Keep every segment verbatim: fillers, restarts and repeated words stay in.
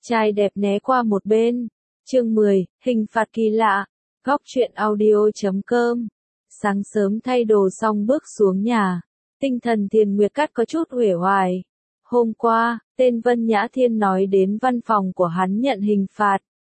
Trai đẹp né qua một bên. Chương mười, hình phạt kỳ lạ. Góc truyện audio chấm com. Sáng sớm thay đồ xong bước xuống nhà. Tinh thần Thiền Nguyệt Cát có chút uể oải. Hôm qua, tên Vân Nhã Thiên nói đến văn phòng của hắn nhận hình phạt.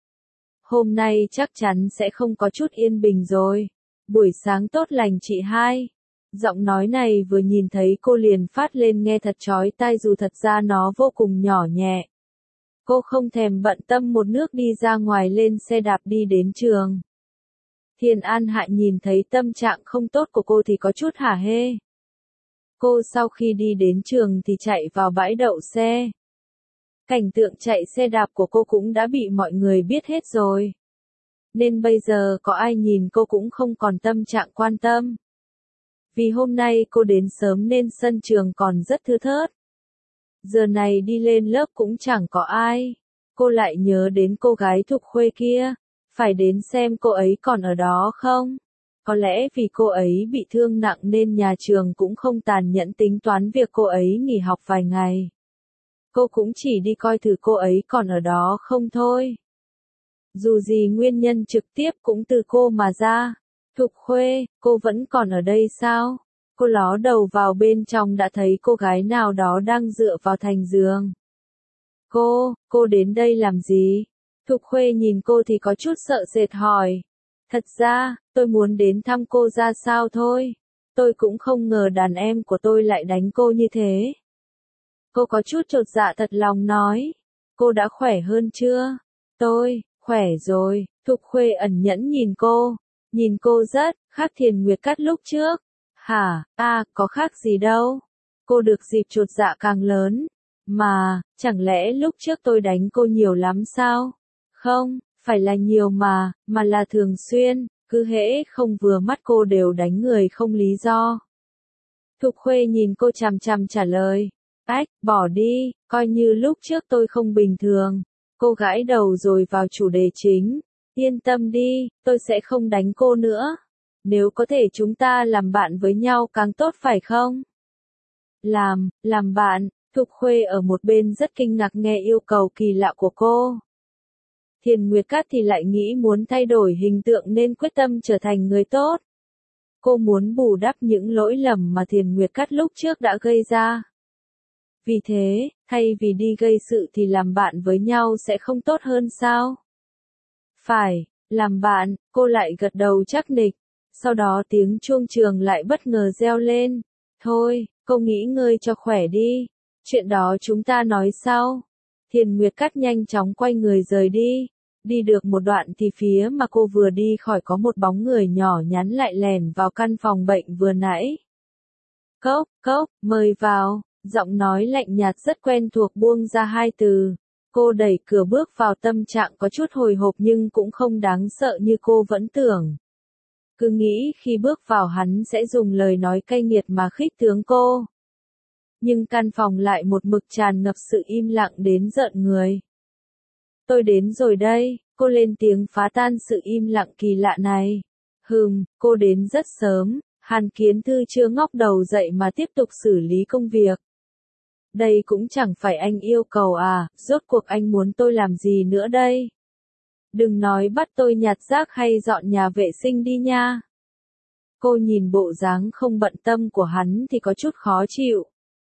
Hôm nay chắc chắn sẽ không có chút yên bình rồi. Buổi sáng tốt lành chị hai. Giọng nói này vừa nhìn thấy cô liền phát lên nghe thật chói tai dù thật ra nó vô cùng nhỏ nhẹ. Cô không thèm bận tâm một nước đi ra ngoài lên xe đạp đi đến trường. Thiền An Hại nhìn thấy tâm trạng không tốt của cô thì có chút hả hê. Cô sau khi đi đến trường thì chạy vào bãi đậu xe. Cảnh tượng chạy xe đạp của cô cũng đã bị mọi người biết hết rồi. Nên bây giờ có ai nhìn cô cũng không còn tâm trạng quan tâm. Vì hôm nay cô đến sớm nên sân trường còn rất thưa thớt. Giờ này đi lên lớp cũng chẳng có ai. Cô lại nhớ đến cô gái Thục Khuê kia. Phải đến xem cô ấy còn ở đó không? Có lẽ vì cô ấy bị thương nặng nên nhà trường cũng không tàn nhẫn tính toán việc cô ấy nghỉ học vài ngày. Cô cũng chỉ đi coi thử cô ấy còn ở đó không thôi. Dù gì nguyên nhân trực tiếp cũng từ cô mà ra. Thục Khuê, cô vẫn còn ở đây sao? Cô ló đầu vào bên trong đã thấy cô gái nào đó đang dựa vào thành giường. Cô, cô đến đây làm gì? Thục Khuê nhìn cô thì có chút sợ sệt hỏi. Thật ra, tôi muốn đến thăm cô ra sao thôi. Tôi cũng không ngờ đàn em của tôi lại đánh cô như thế. Cô có chút chột dạ thật lòng nói. Cô đã khỏe hơn chưa? Tôi, khỏe rồi. Thục Khuê ẩn nhẫn nhìn cô. Nhìn cô rất, khác Thiền Nguyệt Cát lúc trước. Hả, à, có khác gì đâu. Cô được dịp chột dạ càng lớn. Mà, chẳng lẽ lúc trước tôi đánh cô nhiều lắm sao? Không, phải là nhiều mà, mà là thường xuyên, cứ hễ không vừa mắt cô đều đánh người không lý do. Thục Khuê nhìn cô chằm chằm trả lời. Ách, bỏ đi, coi như lúc trước tôi không bình thường. Cô gãi đầu rồi vào chủ đề chính. Yên tâm đi, tôi sẽ không đánh cô nữa. Nếu có thể chúng ta làm bạn với nhau càng tốt phải không? Làm, làm bạn, Thục Khuê ở một bên rất kinh ngạc nghe yêu cầu kỳ lạ của cô. Thiền Nguyệt Cát thì lại nghĩ muốn thay đổi hình tượng nên quyết tâm trở thành người tốt. Cô muốn bù đắp những lỗi lầm mà Thiền Nguyệt Cát lúc trước đã gây ra. Vì thế, thay vì đi gây sự thì làm bạn với nhau sẽ không tốt hơn sao? Phải, làm bạn, cô lại gật đầu chắc nịch. Sau đó tiếng chuông trường lại bất ngờ reo lên. Thôi, cô nghỉ ngơi cho khỏe đi. Chuyện đó chúng ta nói sau. Thiền Nguyệt Cát nhanh chóng quay người rời đi. Đi được một đoạn thì phía mà cô vừa đi khỏi có một bóng người nhỏ nhắn lại lèn vào căn phòng bệnh vừa nãy. Cốc, cốc, mời vào. Giọng nói lạnh nhạt rất quen thuộc buông ra hai từ. Cô đẩy cửa bước vào tâm trạng có chút hồi hộp nhưng cũng không đáng sợ như cô vẫn tưởng. Cứ nghĩ khi bước vào hắn sẽ dùng lời nói cay nghiệt mà khích tướng cô. Nhưng căn phòng lại một mực tràn ngập sự im lặng đến rợn người. Tôi đến rồi đây, cô lên tiếng phá tan sự im lặng kỳ lạ này. Hừm, cô đến rất sớm, Hàn Kiến Thư chưa ngóc đầu dậy mà tiếp tục xử lý công việc. Đây cũng chẳng phải anh yêu cầu à, rốt cuộc anh muốn tôi làm gì nữa đây? Đừng nói bắt tôi nhặt rác hay dọn nhà vệ sinh đi nha. Cô nhìn bộ dáng không bận tâm của hắn thì có chút khó chịu.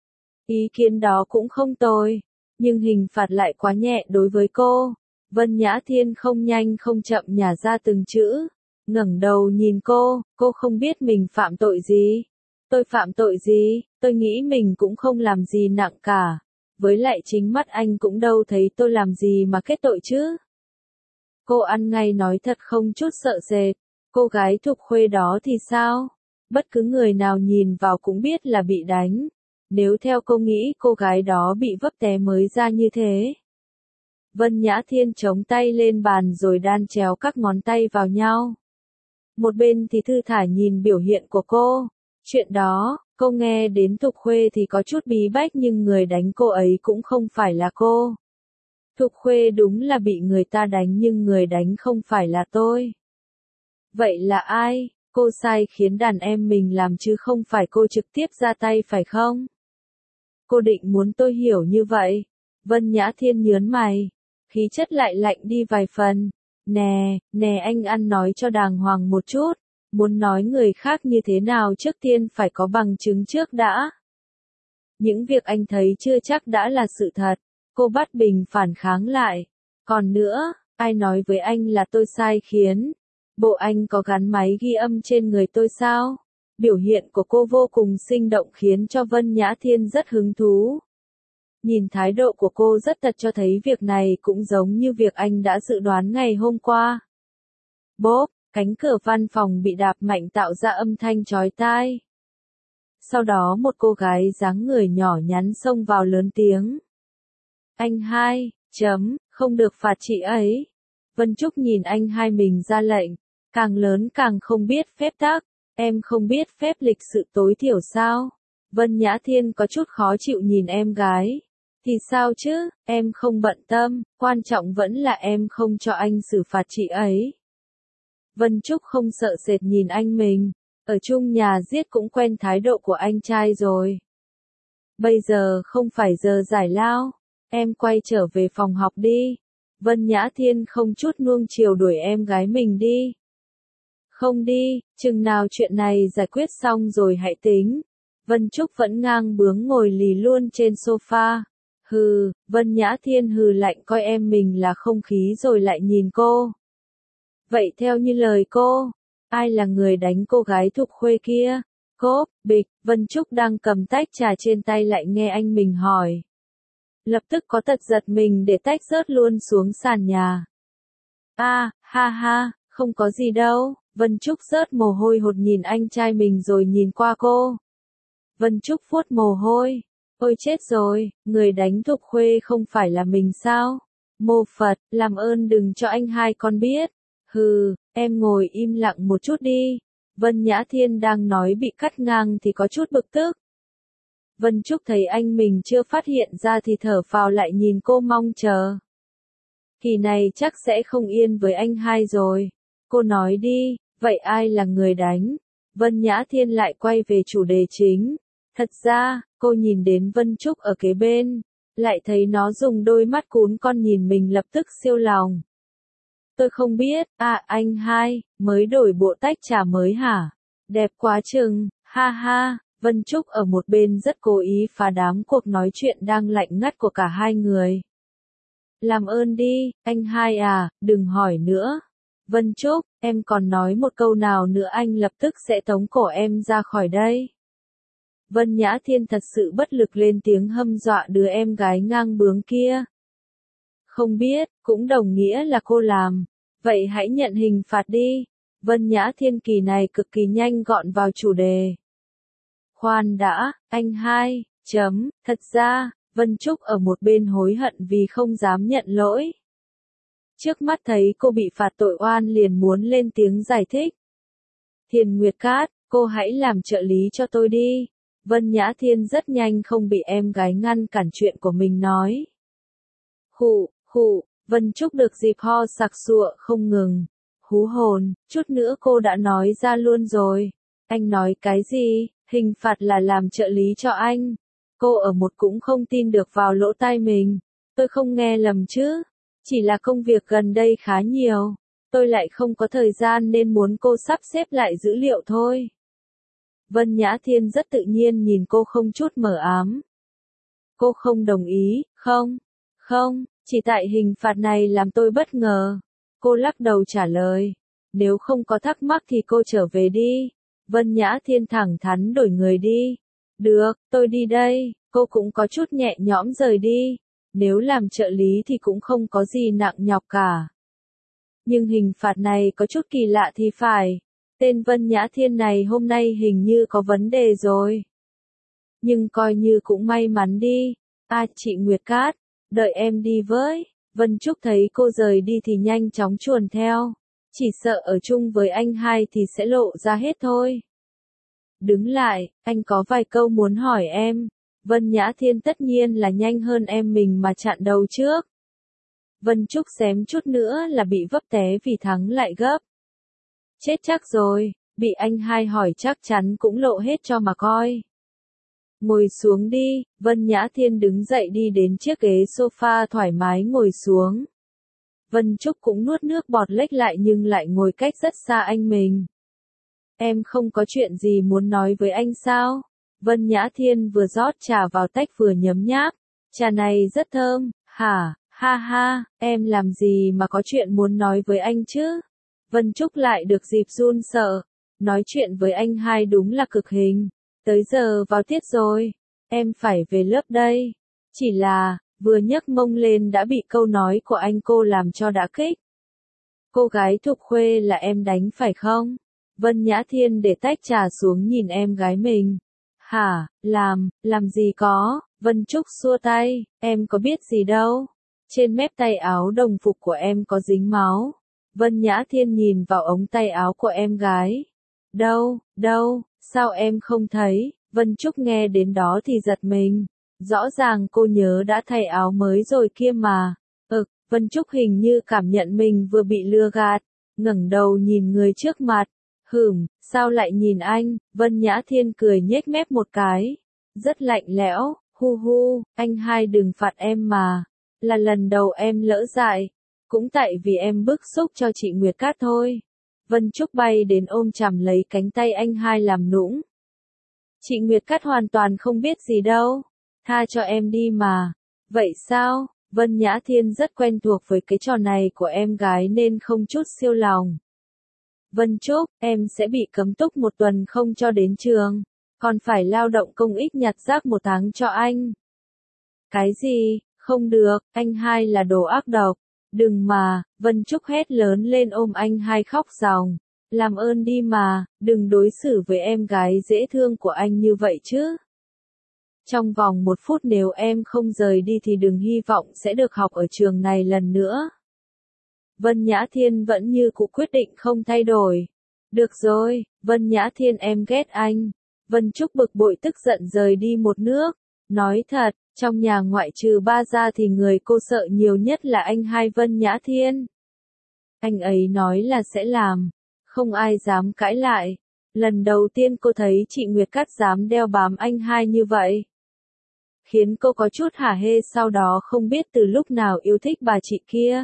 Ý kiến đó cũng không tồi, nhưng hình phạt lại quá nhẹ đối với cô. Vân Nhã Thiên không nhanh không chậm nhả ra từng chữ, ngẩng đầu nhìn cô, cô không biết mình phạm tội gì. Tôi phạm tội gì, tôi nghĩ mình cũng không làm gì nặng cả. Với lại chính mắt anh cũng đâu thấy tôi làm gì mà kết tội chứ. Cô ăn ngay nói thật không chút sợ sệt. Cô gái Thục Khuê đó thì sao? Bất cứ người nào nhìn vào cũng biết là bị đánh. Nếu theo cô nghĩ cô gái đó bị vấp té mới ra như thế. Vân Nhã Thiên chống tay lên bàn rồi đan chéo các ngón tay vào nhau. Một bên thì thư thả nhìn biểu hiện của cô. Chuyện đó, cô nghe đến Thục Khuê thì có chút bí bách nhưng người đánh cô ấy cũng không phải là cô. Thục Khuê đúng là bị người ta đánh nhưng người đánh không phải là tôi. Vậy là ai? Cô sai khiến đàn em mình làm chứ không phải cô trực tiếp ra tay phải không? Cô định muốn tôi hiểu như vậy? Vân Nhã Thiên nhớn mày. khí chất lại lạnh đi vài phần. Nè, nè anh ăn nói cho đàng hoàng một chút, muốn nói người khác như thế nào trước tiên phải có bằng chứng trước đã. Những việc anh thấy chưa chắc đã là sự thật, cô bắt Bình phản kháng lại. Còn nữa, ai nói với anh là tôi sai khiến? Bộ anh có gắn máy ghi âm trên người tôi sao? Biểu hiện của cô vô cùng sinh động khiến cho Vân Nhã Thiên rất hứng thú. Nhìn thái độ của cô rất thật cho thấy việc này cũng giống như việc anh đã dự đoán ngày hôm qua. Bốp, cánh cửa văn phòng bị đạp mạnh tạo ra âm thanh chói tai. Sau đó một cô gái dáng người nhỏ nhắn xông vào lớn tiếng. Anh hai, chấm, không được phạt chị ấy. Vân Trúc nhìn anh hai mình ra lệnh, càng lớn càng không biết phép tắc, em không biết phép lịch sự tối thiểu sao? Vân Nhã Thiên có chút khó chịu nhìn em gái. Thì sao chứ, em không bận tâm, quan trọng vẫn là em không cho anh xử phạt chị ấy. Vân Trúc không sợ sệt nhìn anh mình, ở chung nhà giết cũng quen thái độ của anh trai rồi. Bây giờ không phải giờ giải lao, em quay trở về phòng học đi. Vân Nhã Thiên không chút nuông chiều đuổi em gái mình đi. Không đi, chừng nào chuyện này giải quyết xong rồi hãy tính. Vân Trúc vẫn ngang bướng ngồi lì luôn trên sofa. Hừ, Vân Nhã Thiên hừ lạnh coi em mình là không khí rồi lại nhìn cô. Vậy theo như lời cô, ai là người đánh cô gái Thục Khuê kia? Cốp, bịch, Vân Trúc đang cầm tách trà trên tay lại nghe anh mình hỏi. Lập tức có tật giật mình để tách rớt luôn xuống sàn nhà. A, à, ha ha, không có gì đâu. Vân Trúc rớt mồ hôi hột nhìn anh trai mình rồi nhìn qua cô. Vân Trúc vuốt mồ hôi. Ôi chết rồi, người đánh Thục Khuê không phải là mình sao? Mô Phật, làm ơn đừng cho anh hai con biết. Hừ, em ngồi im lặng một chút đi. Vân Nhã Thiên đang nói bị cắt ngang thì có chút bực tức. Vân Trúc thấy anh mình chưa phát hiện ra thì thở phào lại nhìn cô mong chờ. Kỳ này chắc sẽ không yên với anh hai rồi. Cô nói đi, vậy ai là người đánh? Vân Nhã Thiên lại quay về chủ đề chính. Thật ra, cô nhìn đến Vân Trúc ở kế bên, lại thấy nó dùng đôi mắt cún con nhìn mình lập tức siêu lòng. Tôi không biết, à anh hai, mới đổi bộ tách trà mới hả? Đẹp quá chừng, ha ha. Vân Trúc ở một bên rất cố ý phá đám cuộc nói chuyện đang lạnh ngắt của cả hai người. Làm ơn đi, anh hai à, đừng hỏi nữa. Vân Trúc, em còn nói một câu nào nữa anh lập tức sẽ tống cổ em ra khỏi đây. Vân Nhã Thiên thật sự bất lực lên tiếng hâm dọa đứa em gái ngang bướng kia. Không biết, cũng đồng nghĩa là cô làm. Vậy hãy nhận hình phạt đi. Vân Nhã Thiên kỳ này cực kỳ nhanh gọn vào chủ đề. Khoan đã, anh hai, chấm, thật ra, Vân Trúc ở một bên hối hận vì không dám nhận lỗi. Trước mắt thấy cô bị phạt tội oan liền muốn lên tiếng giải thích. Thiền Nguyệt Cát, cô hãy làm trợ lý cho tôi đi. Vân Nhã Thiên rất nhanh không bị em gái ngăn cản chuyện của mình nói. Khụ, khụ, Vân Trúc được dịp ho sặc sụa không ngừng. Hú hồn, chút nữa cô đã nói ra luôn rồi. Anh nói cái gì? Hình phạt là làm trợ lý cho anh. Cô ở một cũng không tin được vào lỗ tai mình. Tôi không nghe lầm chứ. Chỉ là công việc gần đây khá nhiều. Tôi lại không có thời gian nên muốn cô sắp xếp lại dữ liệu thôi. Vân Nhã Thiên rất tự nhiên nhìn cô không chút mờ ám. Cô không đồng ý, không? Không, chỉ tại hình phạt này làm tôi bất ngờ. Cô lắc đầu trả lời. Nếu không có thắc mắc thì cô trở về đi. Vân Nhã Thiên thẳng thắn đổi người đi. Được, tôi đi đây. Cô cũng có chút nhẹ nhõm rời đi. Nếu làm trợ lý thì cũng không có gì nặng nhọc cả. Nhưng hình phạt này có chút kỳ lạ thì phải. Tên Vân Nhã Thiên này hôm nay hình như có vấn đề rồi. Nhưng coi như cũng may mắn đi. À chị Nguyệt Cát, đợi em đi với. Vân Trúc thấy cô rời đi thì nhanh chóng chuồn theo. Chỉ sợ ở chung với anh hai thì sẽ lộ ra hết thôi. Đứng lại, anh có vài câu muốn hỏi em. Vân Nhã Thiên tất nhiên là nhanh hơn em mình mà chặn đầu trước. Vân Trúc xém chút nữa là bị vấp té vì thắng lại gấp. Chết chắc rồi, bị anh hai hỏi chắc chắn cũng lộ hết cho mà coi. Ngồi xuống đi, Vân Nhã Thiên đứng dậy đi đến chiếc ghế sofa thoải mái ngồi xuống. Vân Trúc cũng nuốt nước bọt lếch lại nhưng lại ngồi cách rất xa anh mình. Em không có chuyện gì muốn nói với anh sao? Vân Nhã Thiên vừa rót trà vào tách vừa nhấm nháp. Trà này rất thơm, hả? Ha ha, em làm gì mà có chuyện muốn nói với anh chứ? Vân Trúc lại được dịp run sợ. Nói chuyện với anh hai đúng là cực hình. Tới giờ vào tiết rồi. Em phải về lớp đây. Chỉ là, vừa nhấc mông lên đã bị câu nói của anh cô làm cho đã kích. Cô gái Thục Khuê là em đánh phải không? Vân Nhã Thiên để tách trà xuống nhìn em gái mình. Hả, làm, làm gì có, Vân Trúc xua tay, em có biết gì đâu. Trên mép tay áo đồng phục của em có dính máu. Vân Nhã Thiên nhìn vào ống tay áo của em gái. Đâu, đâu, sao em không thấy? Vân Trúc nghe đến đó thì giật mình. Rõ ràng cô nhớ đã thay áo mới rồi kia mà. Ực, Vân Trúc hình như cảm nhận mình vừa bị lừa gạt. Ngẩng đầu nhìn người trước mặt. Hửm, sao lại nhìn anh? Vân Nhã Thiên cười nhếch mép một cái. Rất lạnh lẽo, hu hu, anh hai đừng phạt em mà. Là lần đầu em lỡ dại. Cũng tại vì em bức xúc cho chị Nguyệt Cát thôi. Vân Trúc bay đến ôm chầm lấy cánh tay anh hai làm nũng. Chị Nguyệt Cát hoàn toàn không biết gì đâu. Tha cho em đi mà. Vậy sao? Vân Nhã Thiên rất quen thuộc với cái trò này của em gái nên không chút siêu lòng. Vân Trúc, em sẽ bị cấm túc một tuần không cho đến trường. Còn phải lao động công ích nhặt rác một tháng cho anh. Cái gì? Không được, anh hai là đồ ác độc. Đừng mà, Vân Trúc hét lớn lên ôm anh hai khóc ròng. Làm ơn đi mà, đừng đối xử với em gái dễ thương của anh như vậy chứ. Trong vòng một phút nếu em không rời đi thì đừng hy vọng sẽ được học ở trường này lần nữa. Vân Nhã Thiên vẫn như cũ quyết định không thay đổi. Được rồi, Vân Nhã Thiên em ghét anh. Vân Trúc bực bội tức giận rời đi một nước. Nói thật, trong nhà ngoại trừ ba ra thì người cô sợ nhiều nhất là anh hai Vân Nhã Thiên. Anh ấy nói là sẽ làm. Không ai dám cãi lại. Lần đầu tiên cô thấy chị Nguyệt Cát dám đeo bám anh hai như vậy. Khiến cô có chút hả hê sau đó không biết từ lúc nào yêu thích bà chị kia.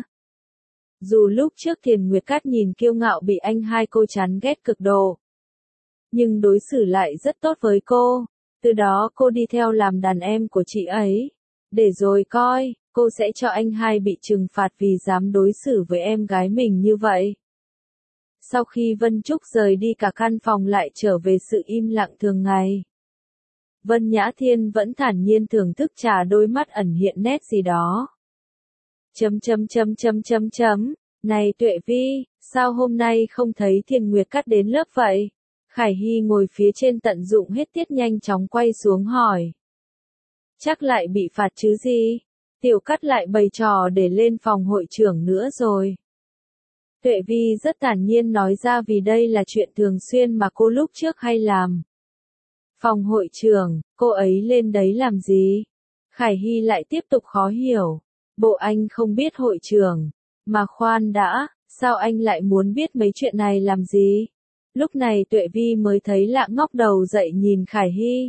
Dù lúc trước Thiền Nguyệt Cát nhìn kiêu ngạo bị anh hai cô chán ghét cực độ. Nhưng đối xử lại rất tốt với cô. Từ đó cô đi theo làm đàn em của chị ấy. Để rồi coi, cô sẽ cho anh hai bị trừng phạt vì dám đối xử với em gái mình như vậy. Sau khi Vân Trúc rời đi cả căn phòng lại trở về sự im lặng thường ngày. Vân Nhã Thiên vẫn thản nhiên thưởng thức trà đôi mắt ẩn hiện nét gì đó. Chấm chấm chấm chấm chấm chấm, này Tuệ Vi, sao hôm nay không thấy Thiền Nguyệt Cát đến lớp vậy? Khải Hy ngồi phía trên tận dụng hết tiết nhanh chóng quay xuống hỏi. Chắc lại bị phạt chứ gì? Tiểu Cát lại bày trò để lên phòng hội trưởng nữa rồi. Tuệ Vi rất thản nhiên nói ra vì đây là chuyện thường xuyên mà cô lúc trước hay làm. Phòng hội trưởng, cô ấy lên đấy làm gì? Khải Hy lại tiếp tục khó hiểu. Bộ anh không biết hội trưởng. Mà khoan đã, sao anh lại muốn biết mấy chuyện này làm gì? Lúc này Tuệ Vi mới thấy lạ ngóc đầu dậy nhìn Khải Hy.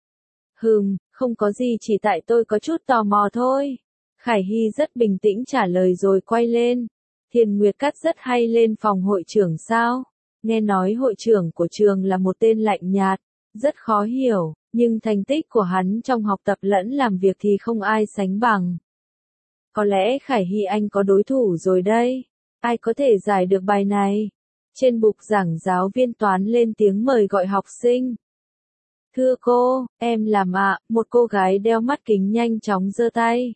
Hừm, không có gì chỉ tại tôi có chút tò mò thôi. Khải Hy rất bình tĩnh trả lời rồi quay lên. Thiền Nguyệt Cát rất hay lên phòng hội trưởng sao? Nghe nói hội trưởng của trường là một tên lạnh nhạt, rất khó hiểu, nhưng thành tích của hắn trong học tập lẫn làm việc thì không ai sánh bằng. Có lẽ Khải Hy anh có đối thủ rồi đây. Ai có thể giải được bài này? Trên bục giảng giáo viên toán lên tiếng mời gọi học sinh. Thưa cô, em làm ạ, một cô gái đeo mắt kính nhanh chóng giơ tay.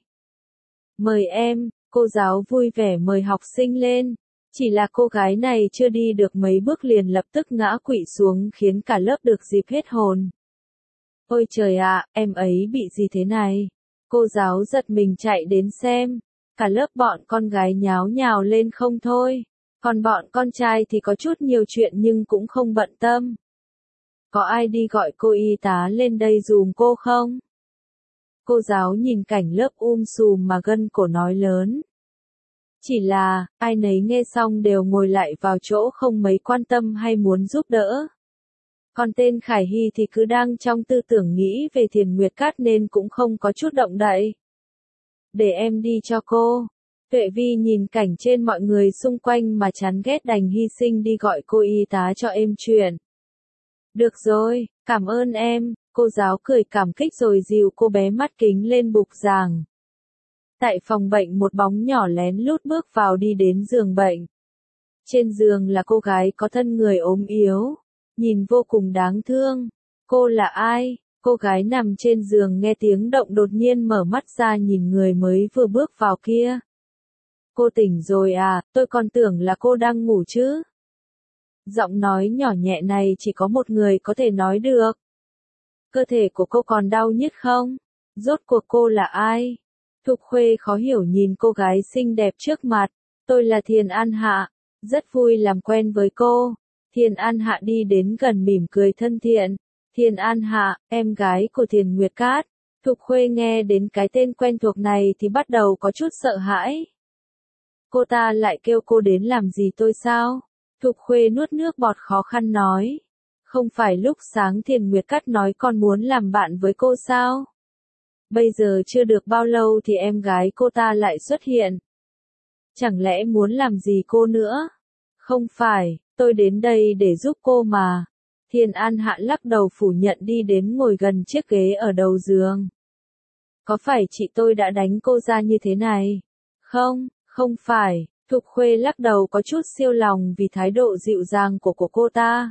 Mời em, cô giáo vui vẻ mời học sinh lên. Chỉ là cô gái này chưa đi được mấy bước liền lập tức ngã quỵ xuống khiến cả lớp được dịp hết hồn. Ôi trời ạ, em ấy bị gì thế này? Cô giáo giật mình chạy đến xem. Cả lớp bọn con gái nháo nhào lên không thôi. Còn bọn con trai thì có chút nhiều chuyện nhưng cũng không bận tâm. Có ai đi gọi cô y tá lên đây dùm cô không? Cô giáo nhìn cảnh lớp um sùm mà gân cổ nói lớn. Chỉ là, ai nấy nghe xong đều ngồi lại vào chỗ không mấy quan tâm hay muốn giúp đỡ. Còn tên Khải Hy thì cứ đang trong tư tưởng nghĩ về Thiền Nguyệt Cát nên cũng không có chút động đậy. Để em đi cho cô. Tuệ Vi nhìn cảnh trên mọi người xung quanh mà chán ghét đành hy sinh đi gọi cô y tá cho êm chuyện. Được rồi, cảm ơn em, cô giáo cười cảm kích rồi dìu cô bé mắt kính lên bục giảng. Tại phòng bệnh một bóng nhỏ lén lút bước vào đi đến giường bệnh. Trên giường là cô gái có thân người ốm yếu, nhìn vô cùng đáng thương. Cô là ai? Cô gái nằm trên giường nghe tiếng động đột nhiên mở mắt ra nhìn người mới vừa bước vào kia. Cô tỉnh rồi à, tôi còn tưởng là cô đang ngủ chứ. Giọng nói nhỏ nhẹ này chỉ có một người có thể nói được. Cơ thể của cô còn đau nhức không? Rốt cuộc cô là ai? Thục Khuê khó hiểu nhìn cô gái xinh đẹp trước mặt. Tôi là Thiền An Hạ, rất vui làm quen với cô. Thiền An Hạ đi đến gần mỉm cười thân thiện. Thiền An Hạ, em gái của Thiền Nguyệt Cát. Thục Khuê nghe đến cái tên quen thuộc này thì bắt đầu có chút sợ hãi. Cô ta lại kêu cô đến làm gì tôi sao? Thục Khuê nuốt nước bọt khó khăn nói. Không phải lúc sáng Thiền Nguyệt Cát nói con muốn làm bạn với cô sao? Bây giờ chưa được bao lâu thì em gái cô ta lại xuất hiện. Chẳng lẽ muốn làm gì cô nữa? Không phải, tôi đến đây để giúp cô mà. Thiền An Hạ lắc đầu phủ nhận đi đến ngồi gần chiếc ghế ở đầu giường. Có phải chị tôi đã đánh cô ra như thế này? Không, không phải. Thục Khuê lắc đầu có chút siêu lòng vì thái độ dịu dàng của của cô ta.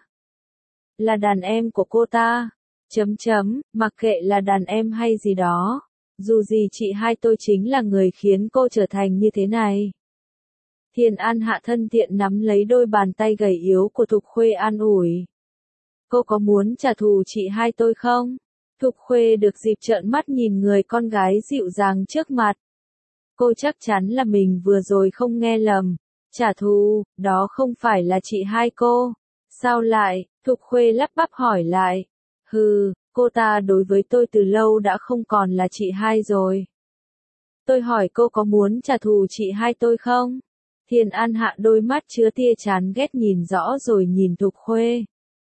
Là đàn em của cô ta. Chấm chấm, mặc kệ là đàn em hay gì đó. Dù gì chị hai tôi chính là người khiến cô trở thành như thế này. Thiền An Hạ thân thiện nắm lấy đôi bàn tay gầy yếu của Thục Khuê an ủi. Cô có muốn trả thù chị hai tôi không? Thục Khuê được dịp trợn mắt nhìn người con gái dịu dàng trước mặt. Cô chắc chắn là mình vừa rồi không nghe lầm. Trả thù, đó không phải là chị hai cô. Sao lại? Thục Khuê lắp bắp hỏi lại. Hừ, cô ta đối với tôi từ lâu đã không còn là chị hai rồi. Tôi hỏi cô có muốn trả thù chị hai tôi không? Thiền An Hạ đôi mắt chứa tia chán ghét nhìn rõ rồi nhìn Thục Khuê.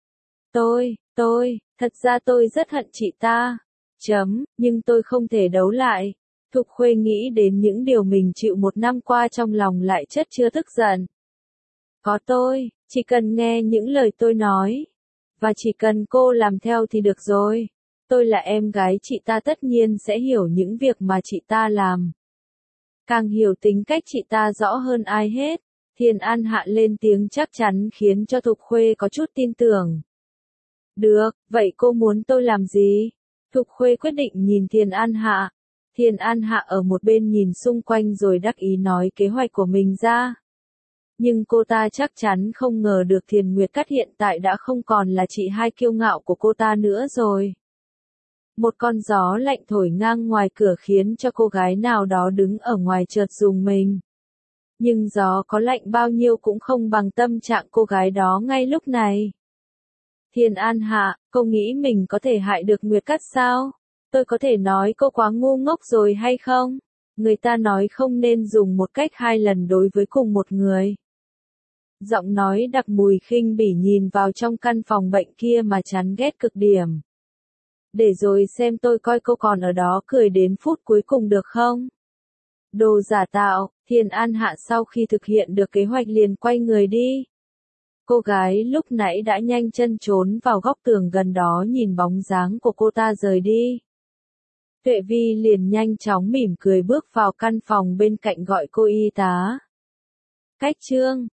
Tôi, tôi, thật ra tôi rất hận chị ta. Chấm, nhưng tôi không thể đấu lại. Thục Khuê nghĩ đến những điều mình chịu một năm qua trong lòng lại chất chứa tức giận. Có tôi, chỉ cần nghe những lời tôi nói. Và chỉ cần cô làm theo thì được rồi. Tôi là em gái chị ta tất nhiên sẽ hiểu những việc mà chị ta làm. Càng hiểu tính cách chị ta rõ hơn ai hết. Thiền An Hạ lên tiếng chắc chắn khiến cho Thục Khuê có chút tin tưởng. Được, vậy cô muốn tôi làm gì? Thục Khuê quyết định nhìn Thiền An Hạ. Thiền An Hạ ở một bên nhìn xung quanh rồi đắc ý nói kế hoạch của mình ra. Nhưng cô ta chắc chắn không ngờ được Thiền Nguyệt Cát hiện tại đã không còn là chị hai kiêu ngạo của cô ta nữa rồi. Một con gió lạnh thổi ngang ngoài cửa khiến cho cô gái nào đó đứng ở ngoài chợt rùng mình. Nhưng gió có lạnh bao nhiêu cũng không bằng tâm trạng cô gái đó ngay lúc này. Thiền An Hạ, cô nghĩ mình có thể hại được Nguyệt Cát sao? Tôi có thể nói cô quá ngu ngốc rồi hay không? Người ta nói không nên dùng một cách hai lần đối với cùng một người. Giọng nói đặc mùi khinh bỉ nhìn vào trong căn phòng bệnh kia mà chán ghét cực điểm. Để rồi xem tôi coi cô còn ở đó cười đến phút cuối cùng được không? Đồ giả tạo, Thiền An Hạ sau khi thực hiện được kế hoạch liền quay người đi. Cô gái lúc nãy đã nhanh chân trốn vào góc tường gần đó nhìn bóng dáng của cô ta rời đi. Tuệ Vi liền nhanh chóng mỉm cười bước vào căn phòng bên cạnh gọi cô y tá. Cách chương